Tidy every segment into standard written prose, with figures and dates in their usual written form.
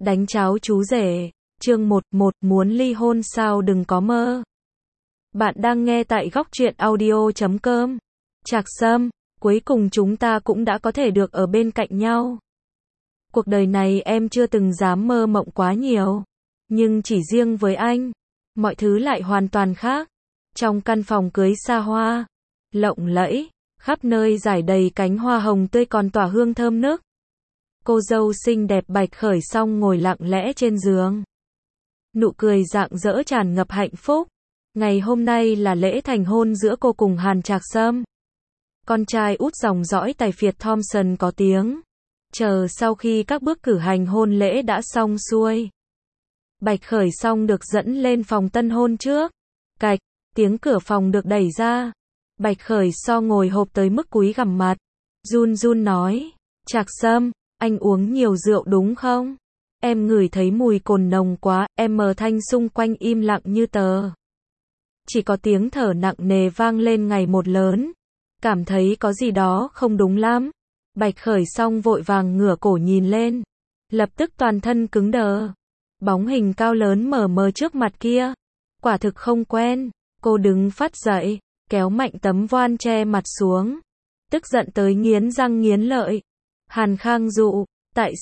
Đánh cháo chú rể, chương 11, muốn ly hôn sao đừng có mơ. Bạn đang nghe tại góc truyện audio.com. Trạc Sâm, cuối cùng chúng ta cũng đã có thể được ở bên cạnh nhau. Cuộc đời này em chưa từng dám mơ mộng quá nhiều. Nhưng chỉ riêng với anh, mọi thứ lại hoàn toàn khác. Trong căn phòng cưới xa hoa, lộng lẫy, khắp nơi rải đầy cánh hoa hồng tươi còn tỏa hương thơm nức. Cô dâu xinh đẹp Bạch Khởi Song ngồi lặng lẽ trên giường. Nụ cười rạng rỡ tràn ngập hạnh phúc. Ngày hôm nay là lễ thành hôn giữa cô cùng Hàn Trạc Sâm. Con trai út dòng dõi tài phiệt Thompson có tiếng. Chờ sau khi các bước cử hành hôn lễ đã xong xuôi, Bạch Khởi Song được dẫn lên phòng tân hôn trước. Cạch, tiếng cửa phòng được đẩy ra. Bạch Khởi Song ngồi hộp tới mức cúi gằm mặt. Run run nói, Trạc Sâm, anh uống nhiều rượu đúng không? Em ngửi thấy mùi cồn nồng quá, em mờ thanh xung quanh im lặng như tờ. Chỉ có tiếng thở nặng nề vang lên ngày một lớn. Cảm thấy có gì đó không đúng lắm. Bạch Khởi Song vội vàng ngửa cổ nhìn lên. Lập tức toàn thân cứng đờ. Bóng hình cao lớn mờ mờ trước mặt kia. Quả thực không quen. Cô đứng phắt dậy, kéo mạnh tấm voan che mặt xuống. Tức giận tới nghiến răng nghiến lợi. Hàn Khang Dụ, tại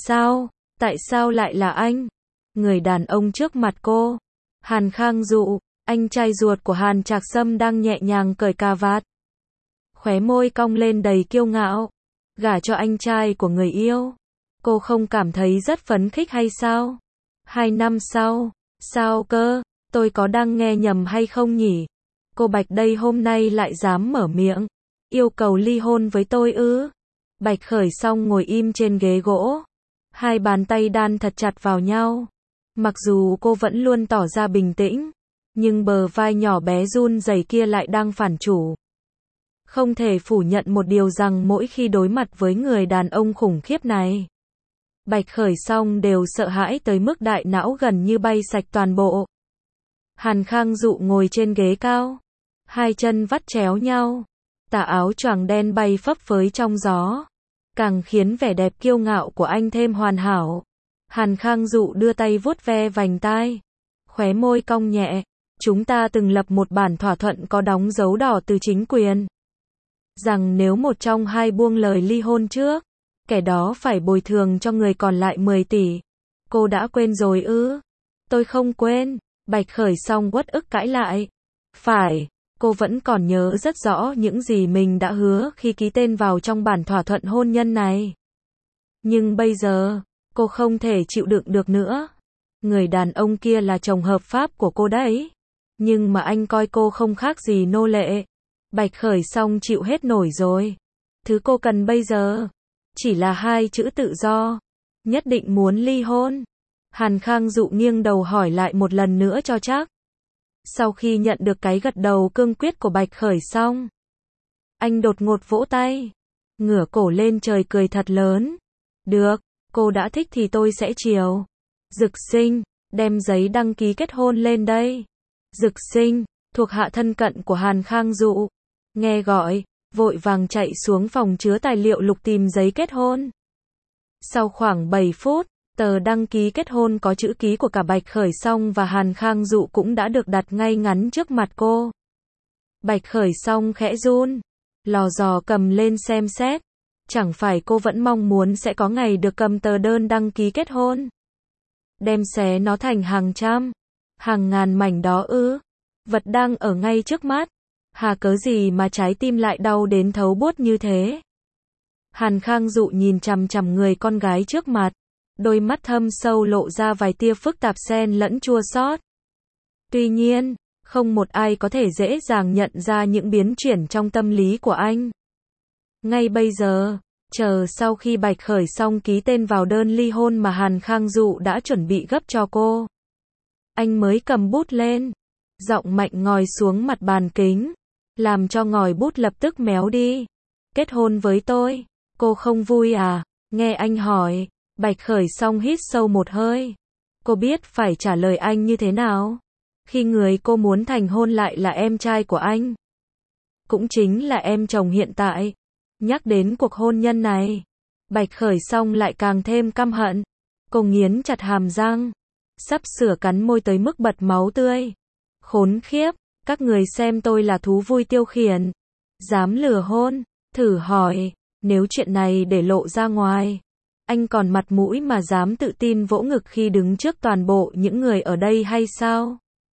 sao lại là anh? Người đàn ông trước mặt cô. Hàn Khang Dụ, anh trai ruột của Hàn Trạc Sâm đang nhẹ nhàng cởi cà vạt. Khóe môi cong lên đầy kiêu ngạo. Gả cho anh trai của người yêu. Cô không cảm thấy rất phấn khích hay sao? 2 năm sau, sao cơ? Tôi có đang nghe nhầm hay không nhỉ? Cô Bạch đây hôm nay lại dám mở miệng. Yêu cầu ly hôn với tôi ư? Bạch Khởi Song ngồi im trên ghế gỗ. Hai bàn tay đan thật chặt vào nhau. Mặc dù cô vẫn luôn tỏ ra bình tĩnh, nhưng bờ vai nhỏ bé run rẩy kia lại đang phản chủ. Không thể phủ nhận một điều rằng mỗi khi đối mặt với người đàn ông khủng khiếp này, Bạch Khởi Song đều sợ hãi tới mức đại não gần như bay sạch toàn bộ. Hàn Khang Dụ ngồi trên ghế cao, hai chân vắt chéo nhau, tà áo choàng đen bay phấp phới trong gió, càng khiến vẻ đẹp kiêu ngạo của anh thêm hoàn hảo. Hàn Khang Dụ đưa tay vuốt ve vành tai, khóe môi cong nhẹ. Chúng ta từng lập một bản thỏa thuận có đóng dấu đỏ từ chính quyền, rằng nếu một trong hai buông lời ly hôn trước, kẻ đó phải bồi thường cho người còn lại 10 tỷ. Cô đã quên rồi ư? Tôi không quên. Bạch Khởi Song uất ức cãi lại. Phải, cô vẫn còn nhớ rất rõ những gì mình đã hứa khi ký tên vào trong bản thỏa thuận hôn nhân này. Nhưng bây giờ, cô không thể chịu đựng được nữa. Người đàn ông kia là chồng hợp pháp của cô đấy. Nhưng mà anh coi cô không khác gì nô lệ. Bạch Khởi Song chịu hết nổi rồi. Thứ cô cần bây giờ chỉ là 2 chữ tự do. Nhất định muốn ly hôn? Hàn Khang Dụ nghiêng đầu hỏi lại một lần nữa cho chắc. Sau khi nhận được cái gật đầu cương quyết của Bạch Khởi Song, anh đột ngột vỗ tay, ngửa cổ lên trời cười thật lớn. Được, cô đã thích thì tôi sẽ chiều. Dực Sinh, đem giấy đăng ký kết hôn lên đây. Dực Sinh, thuộc hạ thân cận của Hàn Khang Dụ, nghe gọi, vội vàng chạy xuống phòng chứa tài liệu lục tìm giấy kết hôn. Sau khoảng 7 phút, tờ đăng ký kết hôn có chữ ký của cả Bạch Khởi Song và Hàn Khang Dụ cũng đã được đặt ngay ngắn trước mặt cô. Bạch Khởi Song khẽ run, lò dò cầm lên xem xét. Chẳng phải cô vẫn mong muốn sẽ có ngày được cầm tờ đơn đăng ký kết hôn, đem xé nó thành hàng trăm, hàng ngàn mảnh đó ư? Vật đang ở ngay trước mắt. Hà cớ gì mà trái tim lại đau đến thấu buốt như thế? Hàn Khang Dụ nhìn chằm chằm người con gái trước mặt. Đôi mắt thâm sâu lộ ra vài tia phức tạp xen lẫn chua xót. Tuy nhiên, không một ai có thể dễ dàng nhận ra những biến chuyển trong tâm lý của anh. Ngay bây giờ, chờ sau khi Bạch Khởi Song ký tên vào đơn ly hôn mà Hàn Khang Dụ đã chuẩn bị gấp cho cô, anh mới cầm bút lên, giọng mạnh ngòi xuống mặt bàn kính, làm cho ngòi bút lập tức méo đi. Kết hôn với tôi, cô không vui à? Nghe anh hỏi, Bạch Khởi Song hít sâu một hơi. Cô biết phải trả lời anh như thế nào? Khi người cô muốn thành hôn lại là em trai của anh, cũng chính là em chồng hiện tại. Nhắc đến cuộc hôn nhân này, Bạch Khởi Song lại càng thêm căm hận. Cô nghiến chặt hàm răng, sắp sửa cắn môi tới mức bật máu tươi. Khốn khiếp, các người xem tôi là thú vui tiêu khiển. Dám lừa hôn, thử hỏi, nếu chuyện này để lộ ra ngoài, anh còn mặt mũi mà dám tự tin vỗ ngực khi đứng trước toàn bộ những người ở đây hay sao?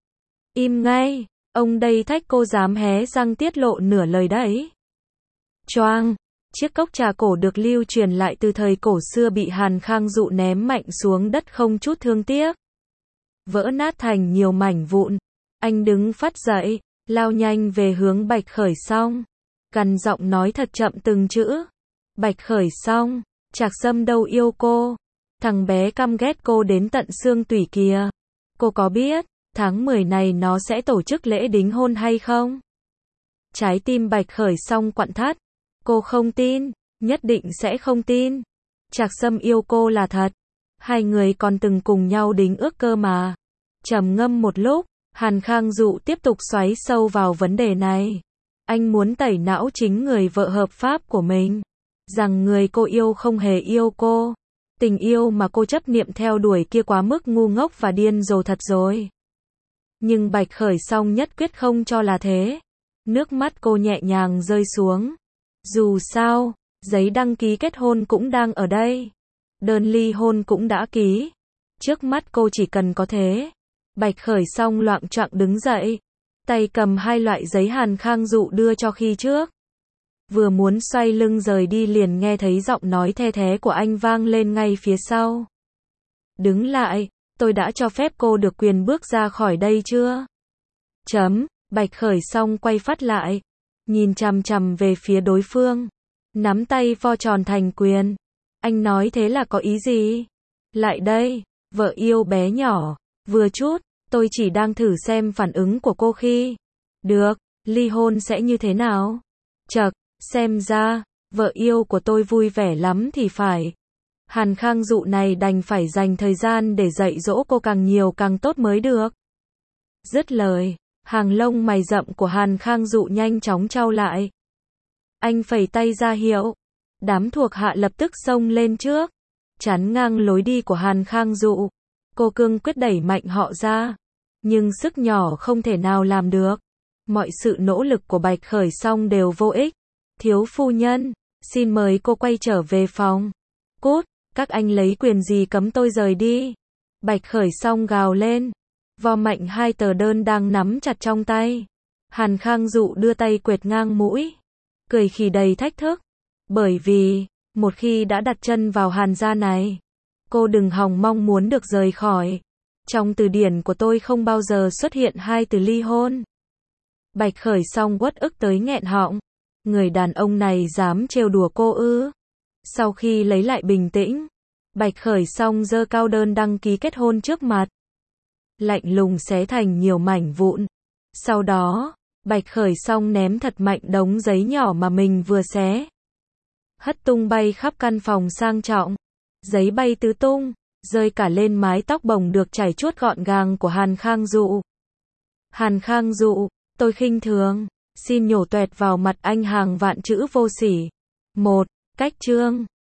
Im ngay, ông đây thách cô dám hé răng tiết lộ nửa lời đấy. Choang, chiếc cốc trà cổ được lưu truyền lại từ thời cổ xưa bị Hàn Khang Dụ ném mạnh xuống đất không chút thương tiếc. Vỡ nát thành nhiều mảnh vụn. Anh đứng phắt dậy, lao nhanh về hướng Bạch Khởi Song. Gằn giọng nói thật chậm từng chữ. Bạch Khởi Song, Trạc Sâm đâu yêu cô. Thằng bé căm ghét cô đến tận xương tủy kìa. Cô có biết, tháng 10 này nó sẽ tổ chức lễ đính hôn hay không? Trái tim Bạch Khởi Song quặn thắt. Cô không tin, nhất định sẽ không tin. Trạc Sâm yêu cô là thật. Hai người còn từng cùng nhau đính ước cơ mà. Trầm ngâm một lúc, Hàn Khang Dụ tiếp tục xoáy sâu vào vấn đề này. Anh muốn tẩy não chính người vợ hợp pháp của mình. Rằng người cô yêu không hề yêu cô. Tình yêu mà cô chấp niệm theo đuổi kia quá mức ngu ngốc và điên rồ thật rồi. Nhưng Bạch Khởi Song nhất quyết không cho là thế. Nước mắt cô nhẹ nhàng rơi xuống. Dù sao, giấy đăng ký kết hôn cũng đang ở đây. Đơn ly hôn cũng đã ký. Trước mắt cô chỉ cần có thế. Bạch Khởi Song loạng choạng đứng dậy. Tay cầm hai loại giấy Hàn Khang Dụ đưa cho khi trước. Vừa muốn xoay lưng rời đi liền nghe thấy giọng nói the thé của anh vang lên ngay phía sau. Đứng lại, tôi đã cho phép cô được quyền bước ra khỏi đây chưa? Bạch Khởi Song quay phát lại. Nhìn chằm chằm về phía đối phương. Nắm tay vo tròn thành quyền. Anh nói thế là có ý gì? Lại đây, vợ yêu bé nhỏ. Vừa chút, tôi chỉ đang thử xem phản ứng của cô khi. Được, ly hôn sẽ như thế nào? Chậc, xem ra, vợ yêu của tôi vui vẻ lắm thì phải. Hàn Khang Dụ này đành phải dành thời gian để dạy dỗ cô càng nhiều càng tốt mới được. Dứt lời, hàng lông mày rậm của Hàn Khang Dụ nhanh chóng chau lại. Anh phẩy tay ra hiệu. Đám thuộc hạ lập tức xông lên trước. Chắn ngang lối đi của Hàn Khang Dụ. Cô cương quyết đẩy mạnh họ ra. Nhưng sức nhỏ không thể nào làm được. Mọi sự nỗ lực của Bạch Khởi Song đều vô ích. Thiếu phu nhân, xin mời cô quay trở về phòng. Cút, các anh lấy quyền gì cấm tôi rời đi? Bạch Khởi Song gào lên. Vo mạnh hai tờ đơn đang nắm chặt trong tay. Hàn Khang Dụ đưa tay quệt ngang mũi. Cười khì đầy thách thức. Bởi vì, một khi đã đặt chân vào Hàn gia này, cô đừng hòng mong muốn được rời khỏi. Trong từ điển của tôi không bao giờ xuất hiện hai từ ly hôn. Bạch Khởi Song uất ức tới nghẹn họng. Người đàn ông này dám trêu đùa cô ư? Sau khi lấy lại bình tĩnh, Bạch Khởi Song giơ cao đơn đăng ký kết hôn trước mặt. Lạnh lùng xé thành nhiều mảnh vụn. Sau đó, Bạch Khởi Song ném thật mạnh đống giấy nhỏ mà mình vừa xé. Hất tung bay khắp căn phòng sang trọng. Giấy bay tứ tung, rơi cả lên mái tóc bồng được chải chuốt gọn gàng của Hàn Khang Dụ. Hàn Khang Dụ, tôi khinh thường, xin nhổ toẹt vào mặt anh hàng vạn chữ vô sỉ. 1. Cách chương